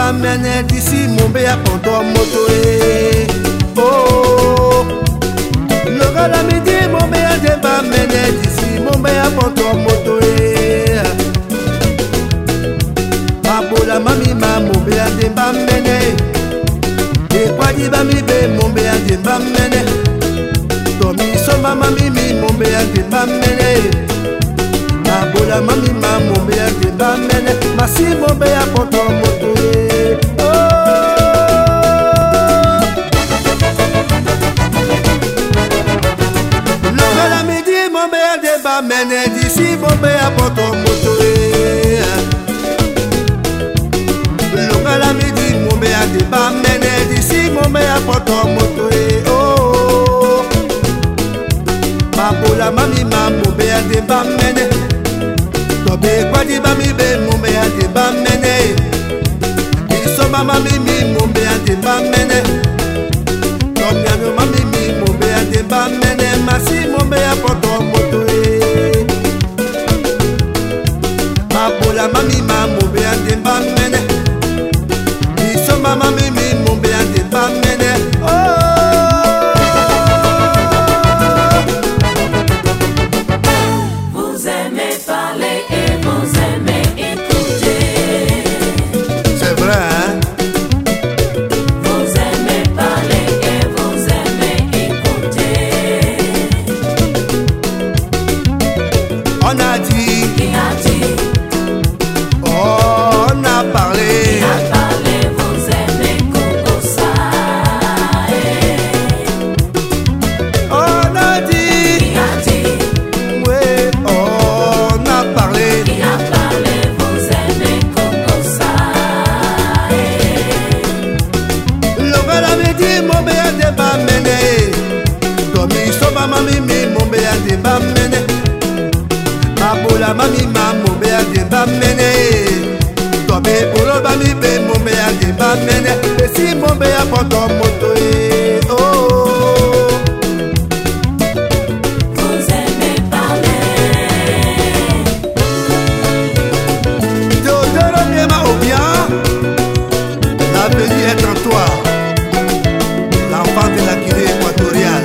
mène d'ici mon bé à Ponto moto oh le gars la midi mon bé à débat mène d'ici mon bé à Ponto moto la mami ma mon bé à débat mène et quoi dit ba mi bé mon bé à débat mène Tomi so mama mimi mon bé à débat mène la mami ma mon bé à débat mène ma si mon bé à Ponto moto mène d'ici bombé à Ponto moto longa la midi mon bé à débat mène d'ici bombé à Ponto moto oh ma la mami ma mon bé à débat mène tobé quoi dit ba mi bé mon bé à débat mène iso mama mimi mon bé à débat mène tomia no mami mi mon bé à débat mène ma si mon bé à Ponto moto la mami ma mon bé à débat mène iso mama mimi mon bé à débat mène Vous aimez parler et vous aimez écouter. C'est vrai hein. Vous aimez parler et vous aimez écouter. On a dit Qui a dit on a parlé. vous aimez Kongosa. On a dit. Qui a dit Oui, on a parlé. Qui a parlé, vous aimez Kongosa. L'ouvre la midi, mon bé à débat mené. Tomi so mama mimi, mon bé à débat mené. La mami ma mon bé à débat mené. Tobé pour le bami bé mon bé à débat mené. Et si mon bé à Ponto moto oh. Vous aimez parler. Théodore Niema ou bien l'avenir est en toi. L'enfant de la Guinée équatoriale.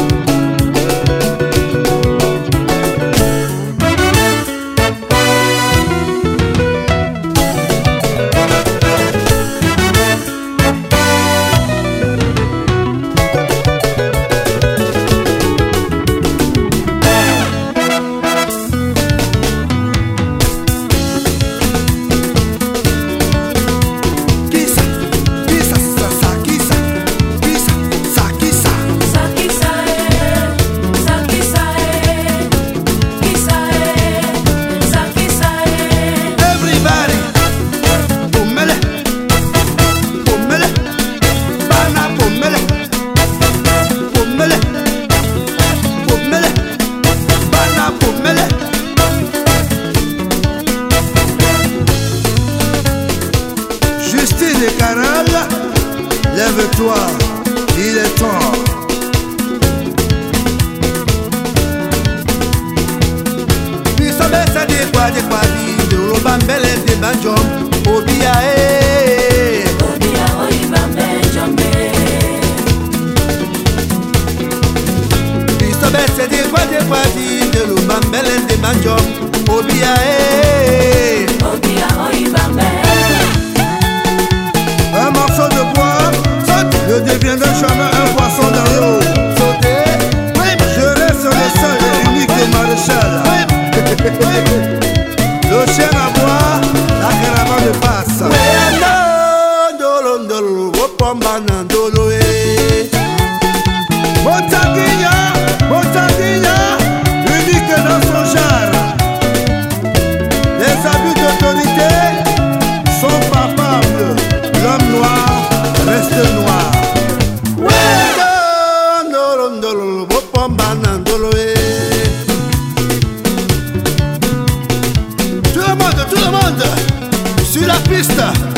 Justine et Canal, lève-toi, il est temps. Bisobe sa de kwa di, de robambele de banjom, obia Obia oiba benjombe. Bisobe sa de kwa di, de robambele de banjom, obia Obia oiba benjombe. Un morceau de bois saute, je deviendrai jamais un poisson dans l'eau. Sauter, je reste le seul et unique de Maréchal. Le chien à bois, la caravane passe. Motanguilla, unique dans son genre. Les abus d'autorité sont papables. L'homme noir reste noir. Tout le monde, sur la piste.